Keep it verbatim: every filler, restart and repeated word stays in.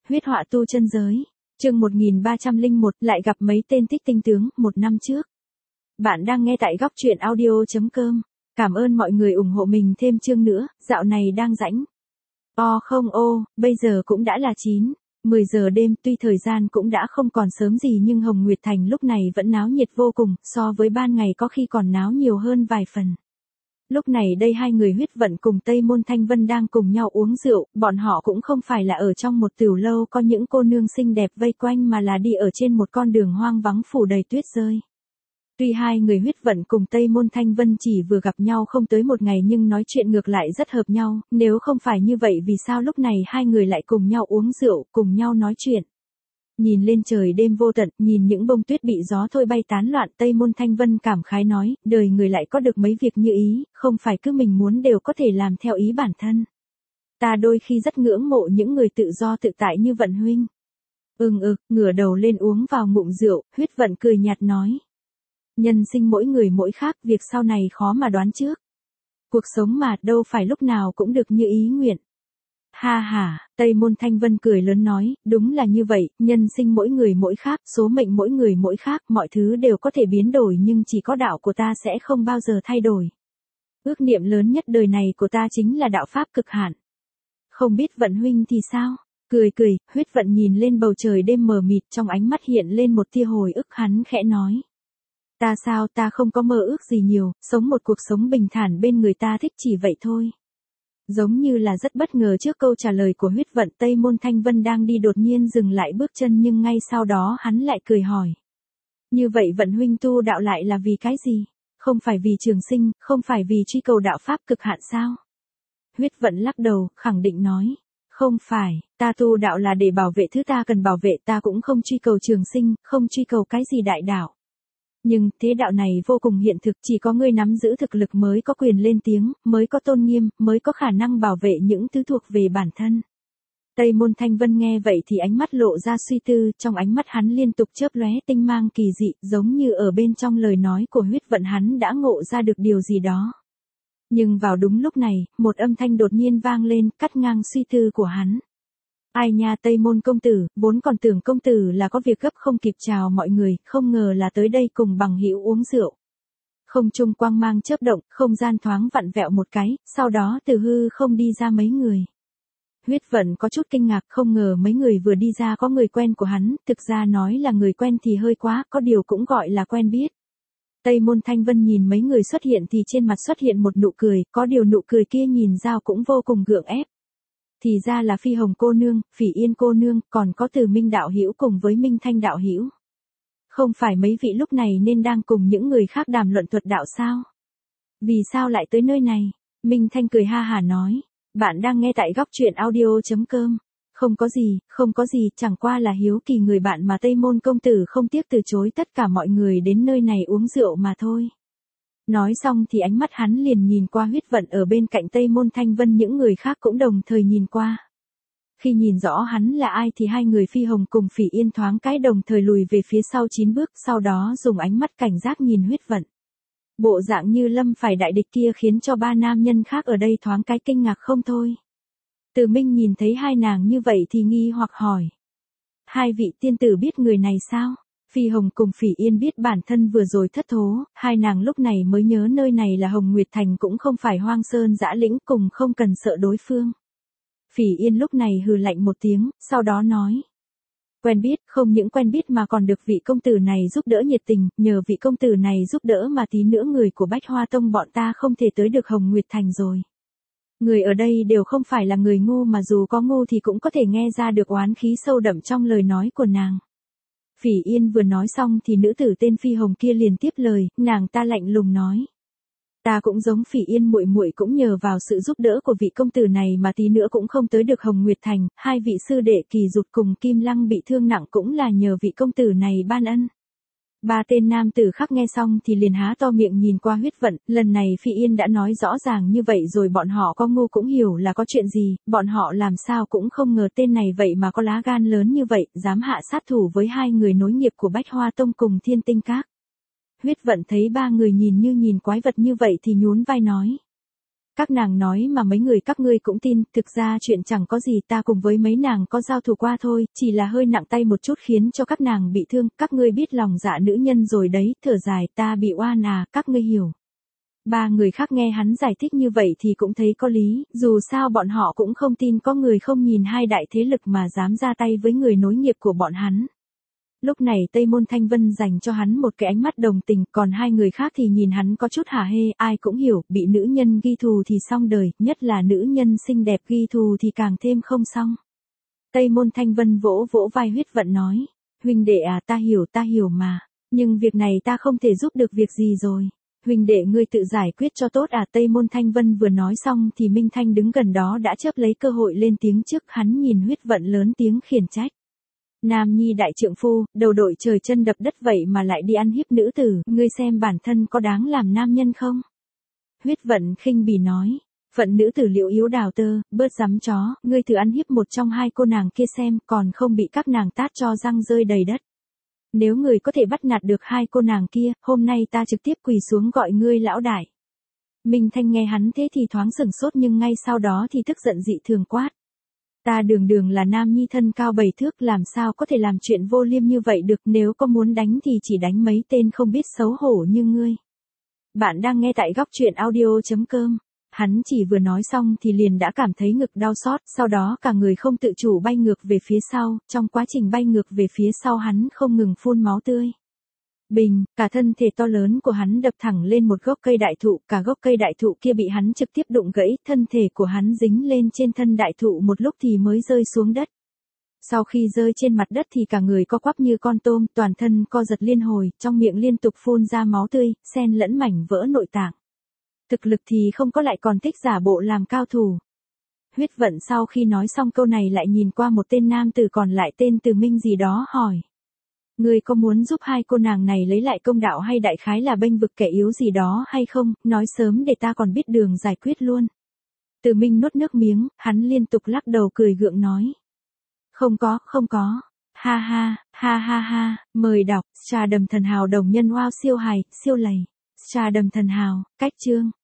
Huyết họa tu chân giới. Chương một nghìn ba trăm lẻ một, lại gặp mấy tên tích tinh tướng, một năm trước. Bạn đang nghe tại góc truyện audio chấm com. Cảm ơn mọi người ủng hộ mình thêm chương nữa, dạo này đang rảnh. O không ô, bây giờ cũng đã là chín, mười giờ đêm, tuy thời gian cũng đã không còn sớm gì nhưng Hồng Nguyệt Thành lúc này vẫn náo nhiệt vô cùng, so với ban ngày có khi còn náo nhiều hơn vài phần. Lúc này đây hai người Huyết Vận cùng Tây Môn Thanh Vân đang cùng nhau uống rượu, bọn họ cũng không phải là ở trong một tiểu lâu có những cô nương xinh đẹp vây quanh mà là đi ở trên một con đường hoang vắng phủ đầy tuyết rơi. Tuy hai người Huyết Vận cùng Tây Môn Thanh Vân chỉ vừa gặp nhau không tới một ngày nhưng nói chuyện ngược lại rất hợp nhau, nếu không phải như vậy vì sao lúc này hai người lại cùng nhau uống rượu, cùng nhau nói chuyện. Nhìn lên trời đêm vô tận, nhìn những bông tuyết bị gió thôi bay tán loạn, Tây Môn Thanh Vân cảm khái nói, đời người lại có được mấy việc như ý, không phải cứ mình muốn đều có thể làm theo ý bản thân. Ta đôi khi rất ngưỡng mộ những người tự do tự tại như Vận huynh. Ừm ực, ngửa đầu lên uống vào ngụm rượu, Huyết Vận cười nhạt nói. Nhân sinh mỗi người mỗi khác, việc sau này khó mà đoán trước. Cuộc sống mà, đâu phải lúc nào cũng được như ý nguyện. Ha ha, Tây Môn Thanh Vân cười lớn nói, đúng là như vậy, nhân sinh mỗi người mỗi khác, số mệnh mỗi người mỗi khác, mọi thứ đều có thể biến đổi nhưng chỉ có đạo của ta sẽ không bao giờ thay đổi. Ước niệm lớn nhất đời này của ta chính là đạo pháp cực hạn. Không biết Vận huynh thì sao? Cười cười, Huyết Vận nhìn lên bầu trời đêm mờ mịt, trong ánh mắt hiện lên một tia hồi ức, hắn khẽ nói. Ta sao, ta không có mơ ước gì nhiều, sống một cuộc sống bình thản bên người ta thích chỉ vậy thôi. Giống như là rất bất ngờ trước câu trả lời của Huyết Vận, Tây Môn Thanh Vân đang đi đột nhiên dừng lại bước chân nhưng ngay sau đó hắn lại cười hỏi. Như vậy Vận huynh tu đạo lại là vì cái gì? Không phải vì trường sinh, không phải vì truy cầu đạo pháp cực hạn sao? Huyết Vận lắc đầu, khẳng định nói. Không phải, ta tu đạo là để bảo vệ thứ ta cần bảo vệ, ta cũng không truy cầu trường sinh, không truy cầu cái gì đại đạo. Nhưng, thế đạo này vô cùng hiện thực, chỉ có người nắm giữ thực lực mới có quyền lên tiếng, mới có tôn nghiêm, mới có khả năng bảo vệ những thứ thuộc về bản thân. Tây Môn Thanh Vân nghe vậy thì ánh mắt lộ ra suy tư, trong ánh mắt hắn liên tục chớp lóe tinh mang kỳ dị, giống như ở bên trong lời nói của Huyết Vận hắn đã ngộ ra được điều gì đó. Nhưng vào đúng lúc này, một âm thanh đột nhiên vang lên, cắt ngang suy tư của hắn. Ai nha Tây Môn công tử, vốn còn tưởng công tử là có việc gấp không kịp chào mọi người, không ngờ là tới đây cùng bằng hữu uống rượu. Không trung quang mang chớp động, không gian thoáng vặn vẹo một cái, sau đó từ hư không đi ra mấy người. Huyết Vận có chút kinh ngạc, không ngờ mấy người vừa đi ra có người quen của hắn, thực ra nói là người quen thì hơi quá, có điều cũng gọi là quen biết. Tây Môn Thanh Vân nhìn mấy người xuất hiện thì trên mặt xuất hiện một nụ cười, có điều nụ cười kia nhìn giao cũng vô cùng gượng ép. Thì ra là Phi Hồng cô nương, Phỉ Yên cô nương, còn có Từ Minh đạo hữu cùng với Minh Thanh đạo hữu. Không phải mấy vị lúc này nên đang cùng những người khác đàm luận thuật đạo sao? Vì sao lại tới nơi này? Minh Thanh cười ha hả nói, bạn đang nghe tại góc truyện audio chấm com. Không có gì, không có gì, chẳng qua là hiếu kỳ người bạn mà Tây Môn công tử không tiếc từ chối tất cả mọi người đến nơi này uống rượu mà thôi. Nói xong thì ánh mắt hắn liền nhìn qua Huyết Vận ở bên cạnh Tây Môn Thanh Vân, những người khác cũng đồng thời nhìn qua. Khi nhìn rõ hắn là ai thì hai người Phi Hồng cùng Phỉ Yên thoáng cái đồng thời lùi về phía sau chín bước, sau đó dùng ánh mắt cảnh giác nhìn Huyết Vận. Bộ dạng như lâm phải đại địch kia khiến cho ba nam nhân khác ở đây thoáng cái kinh ngạc không thôi. Từ Minh nhìn thấy hai nàng như vậy thì nghi hoặc hỏi. Hai vị tiên tử biết người này sao? Phi Hồng cùng Phỉ Yên biết bản thân vừa rồi thất thố, hai nàng lúc này mới nhớ nơi này là Hồng Nguyệt Thành cũng không phải hoang sơn dã lĩnh, cùng không cần sợ đối phương. Phỉ Yên lúc này hừ lạnh một tiếng, sau đó nói. Quen biết, không những quen biết mà còn được vị công tử này giúp đỡ nhiệt tình, nhờ vị công tử này giúp đỡ mà tí nữa người của Bách Hoa Tông bọn ta không thể tới được Hồng Nguyệt Thành rồi. Người ở đây đều không phải là người ngu mà dù có ngu thì cũng có thể nghe ra được oán khí sâu đậm trong lời nói của nàng. Phỉ Yên vừa nói xong thì nữ tử tên Phi Hồng kia liền tiếp lời, nàng ta lạnh lùng nói. Ta cũng giống Phỉ Yên muội muội cũng nhờ vào sự giúp đỡ của vị công tử này mà tí nữa cũng không tới được Hồng Nguyệt Thành, hai vị sư đệ Kỳ Dục cùng Kim Lăng bị thương nặng cũng là nhờ vị công tử này ban ân. Ba tên nam tử khác nghe xong thì liền há to miệng nhìn qua Huyết Vận, lần này Phi Yên đã nói rõ ràng như vậy rồi bọn họ có ngu cũng hiểu là có chuyện gì, bọn họ làm sao cũng không ngờ tên này vậy mà có lá gan lớn như vậy, dám hạ sát thủ với hai người nối nghiệp của Bách Hoa Tông cùng Thiên Tinh Các. Huyết Vận thấy ba người nhìn như nhìn quái vật như vậy thì nhún vai nói. Các nàng nói mà mấy người các ngươi cũng tin, thực ra chuyện chẳng có gì, ta cùng với mấy nàng có giao thủ qua thôi, chỉ là hơi nặng tay một chút khiến cho các nàng bị thương, các ngươi biết lòng dạ nữ nhân rồi đấy, thở dài, ta bị oan à, các ngươi hiểu. Ba người khác nghe hắn giải thích như vậy thì cũng thấy có lý, dù sao bọn họ cũng không tin có người không nhìn hai đại thế lực mà dám ra tay với người nối nghiệp của bọn hắn. Lúc này Tây Môn Thanh Vân dành cho hắn một cái ánh mắt đồng tình, còn hai người khác thì nhìn hắn có chút hả hê, ai cũng hiểu, bị nữ nhân ghi thù thì xong đời, nhất là nữ nhân xinh đẹp ghi thù thì càng thêm không xong. Tây Môn Thanh Vân vỗ vỗ vai Huyết Vận nói, huynh đệ à, ta hiểu ta hiểu mà, nhưng việc này ta không thể giúp được việc gì rồi. Huynh đệ ngươi tự giải quyết cho tốt à. Tây Môn Thanh Vân vừa nói xong thì Minh Thanh đứng gần đó đã chớp lấy cơ hội lên tiếng trước, hắn nhìn Huyết Vận lớn tiếng khiển trách. Nam nhi đại trượng phu, đầu đội trời chân đập đất vậy mà lại đi ăn hiếp nữ tử, ngươi xem bản thân có đáng làm nam nhân không? Huyết Vận khinh bỉ nói, phận nữ tử liệu yếu đào tơ, bớt dám chó, ngươi thử ăn hiếp một trong hai cô nàng kia xem, còn không bị các nàng tát cho răng rơi đầy đất. Nếu người có thể bắt nạt được hai cô nàng kia, hôm nay ta trực tiếp quỳ xuống gọi ngươi lão đại. Minh Thanh nghe hắn thế thì thoáng sửng sốt nhưng ngay sau đó thì tức giận dị thường quát. Ta đường đường là nam nhi thân cao bảy thước, làm sao có thể làm chuyện vô liêm như vậy được, nếu có muốn đánh thì chỉ đánh mấy tên không biết xấu hổ như ngươi. Bạn đang nghe tại góc truyện audio chấm com. Hắn chỉ vừa nói xong thì liền đã cảm thấy ngực đau xót, sau đó cả người không tự chủ bay ngược về phía sau, trong quá trình bay ngược về phía sau hắn không ngừng phun máu tươi. Bình, cả thân thể to lớn của hắn đập thẳng lên một gốc cây đại thụ, cả gốc cây đại thụ kia bị hắn trực tiếp đụng gãy, thân thể của hắn dính lên trên thân đại thụ một lúc thì mới rơi xuống đất. Sau khi rơi trên mặt đất thì cả người co quắp như con tôm, toàn thân co giật liên hồi, trong miệng liên tục phun ra máu tươi, xen lẫn mảnh vỡ nội tạng. Thực lực thì không có lại còn thích giả bộ làm cao thủ. Huyết Vận sau khi nói xong câu này lại nhìn qua một tên nam tử còn lại tên Từ Minh gì đó hỏi. Ngươi có muốn giúp hai cô nàng này lấy lại công đạo hay đại khái là bênh vực kẻ yếu gì đó hay không, nói sớm để ta còn biết đường giải quyết luôn. Từ Minh nuốt nước miếng, hắn liên tục lắc đầu cười gượng nói. Không có, không có. Ha ha, ha ha ha, mời đọc, Trà Đầm Thần Hào đồng nhân wow siêu hài, siêu lầy. Trà Đầm Thần Hào, cách chương.